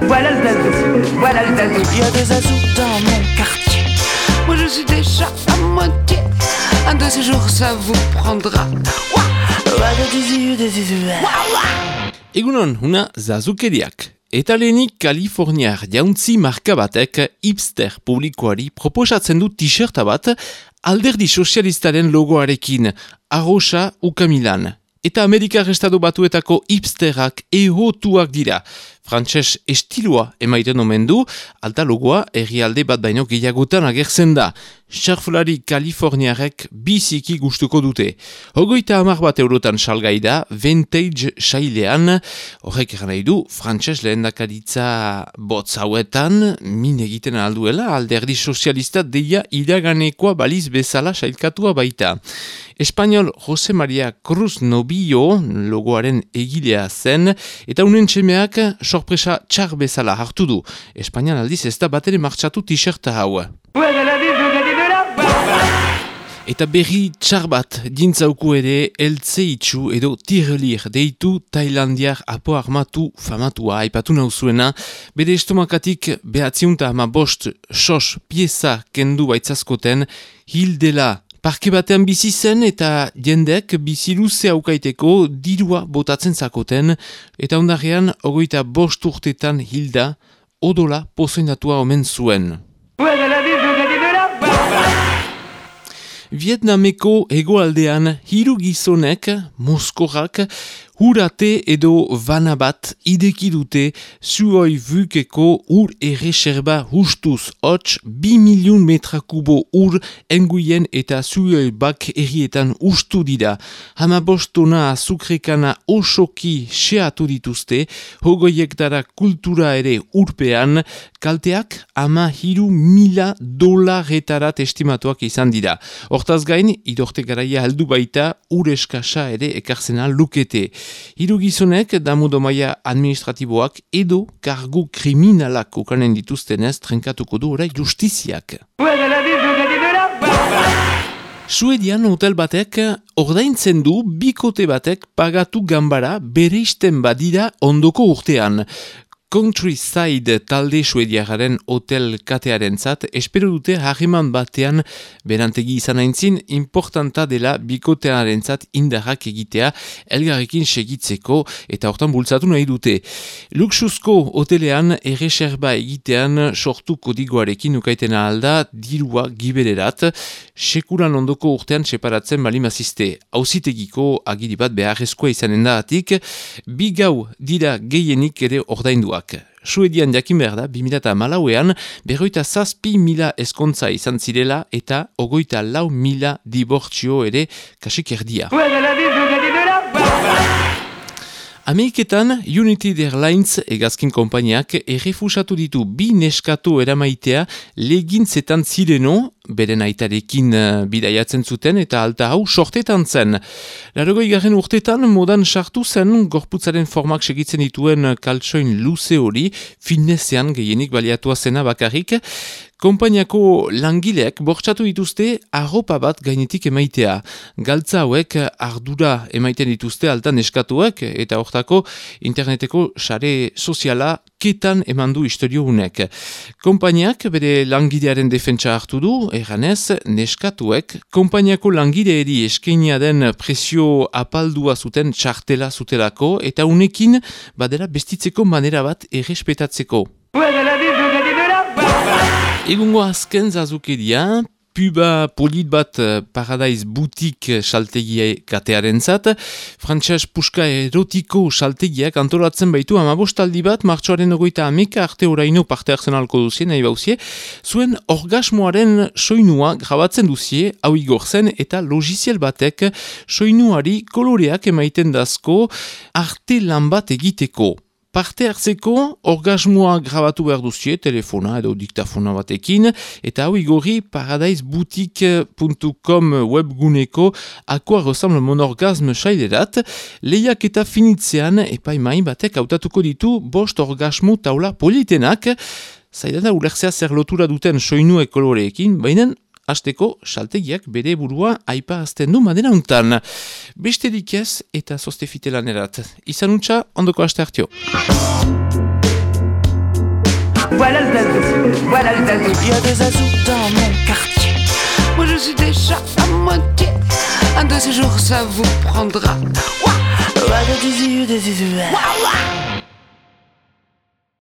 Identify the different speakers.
Speaker 1: Voilà le zazou, voilà le zazou.
Speaker 2: Il y a des zazous dans mon quartier. Moi je suis déjà à moitié. Un de ces jours ça vous prendra.
Speaker 3: Egunon, una zazukeriak. Eta lehenik Kaliforniar jauntzi marka batek hipster publikoari proposatzen du t-shirta bat alderdi sozialistaren logoarekin, arroxa ukamilan. Eta Amerikar Estatu Batuetako hipsterak ehotuak dira. Frantses estiloa emaiten omen du, alta logoa herrialde bat baino gehiagotan agertzen da. Xarflari Kaliforniarek biziki gustuko dute. 30 eurotan salgai da, vintage sailean, horrek eran nahi du, frantses lehendakaritza botz hauetan, min egiten alduela, alderdi sozialista deia iraganekoa baliz bezala sailkatua baita. Espainol Jose Maria Cruz Nobillo logoaren egilea zen, eta unen txemeak sorpresa txar bezala hartu du. Espainian aldiz ez da batere martxatu t-shirta hau. Eta berri txar bat dintzauku ere eltze itxu edo tirrelir deitu Tailandiar apo armatu famatua aipatu nauzuena, bere estomakatik 905 sos pieza kendu baitzazkoten hil dela. Parke batean bizi zen eta jendek bizi luze aukaiteko dirua botatzen zakoten eta ondarean 25 urtetan hilda odola pozoinatua omen zuen. Vietnameko hegoaldean 3 gizonek, moskorrak, hurate edo vana bat ideki dute zuoi vukeko ur erreserba hustuz hots 2 milion metra kubo ur enguien eta zuoi bak errietan ustu dira. 15 tona azukrekana osoki xeatu dituzte, hogoiek dara kultura ere urpean, kalteak $10,000 estimatuak izan dira. Hortaz gain, idorte garaia heldu baita ur eskasa ere ekartzena lukete. 3 gizonek damudo maila administratiboak edo kargu kriminalak ukanen dituztenez trenkatuko du orai justiziak. Suedian hotel batek ordaintzen du bikote batek pagatu ganbara bereisten badira ondoko urtean. Countryside talde suediagaren hotel katearen zat, espero dute harreman batean berantegi izan aintzin, importanta dela bikotearen zat indarrak egitea, elgarrekin segitzeko eta hortan bultzatu nahi dute. Luxuzko hotelean erreserba egitean sortu kodigoarekin ukaitena alda dirua gibererat, sekuran ondoko urtean separatzen balimazizte. Auzitegiko agiri bat beharrezkoa izanen da atik, 2 gau dira gehienik ere ordainduak. Suedian jakin behar da, 2014ean, 57.000 eskontza izan zirela eta 24.000 dibortzio ere kasik erdia. Ameriketan, United Airlines hegazkin konpainiak errefusatu ditu 2 neskatu eramaitea legintzetan zireno, beren aitarekin bidaiatzen zuten eta alta hau sortetan zen. 80 urtetan modan sartu zen gorputzaren formak segitzen dituen kaltsoin luze hori, fitnessean gehienik baliatua zena bakarrik. Konpainiako langileek bortxatu dituzte arropa bat gainetik emaitea. Galtza hauek ardura emaiten dituzte altan eskatuek eta hortako interneteko sare soziala ketan emandu historio hunek. Konpainiak bere langilearen defentsa hartu du, erranez, neskatuek konpainiako langileeri eskenia den presio apaldua zuten txartela zutelako eta unekin badera bestitzeko manera bat errespetatzeko. Egungo azken zazukeria, puba polit bat Paradise Boutique saltegie katearen zat, frantses puska erotiko saltegiak antolatzen baitu 15 bat, martxoaren 21 arte oraino parte hartzen alko duzie, nahi bauzie, zuen orgasmoaren soinua grabatzen duzie, hau igorzen eta logiziel batek soinuari koloreak emaiten dazko arte lan bat egiteko. Parte hartzeko orgasmoa grabatu behar duzie, telefona edo diktafona batekin, eta hau igorri paradiseboutique.com webguneko Aqua ressemble mon orgasme sailerat, lehiak eta finitzean epaimai batek hautatuko ditu 5 orgasmo taula politenak, zailada ulertzea zer lotura duten soinu koloreekin, baina hasteko saltegiak bere burua aipa azten du madera untan. Besterik ez eta zoztefite lanerat. Izan untxa, ondoko haste hartio.
Speaker 1: Voilà le zazou, voilà le zazou.
Speaker 2: Il y a des zazous dans mon quartier. Moi je suis déjà à moitié. Un de ces jours ça vous prendra. Ouah, ouah, des zizous, des zizous. Ouah, ouah.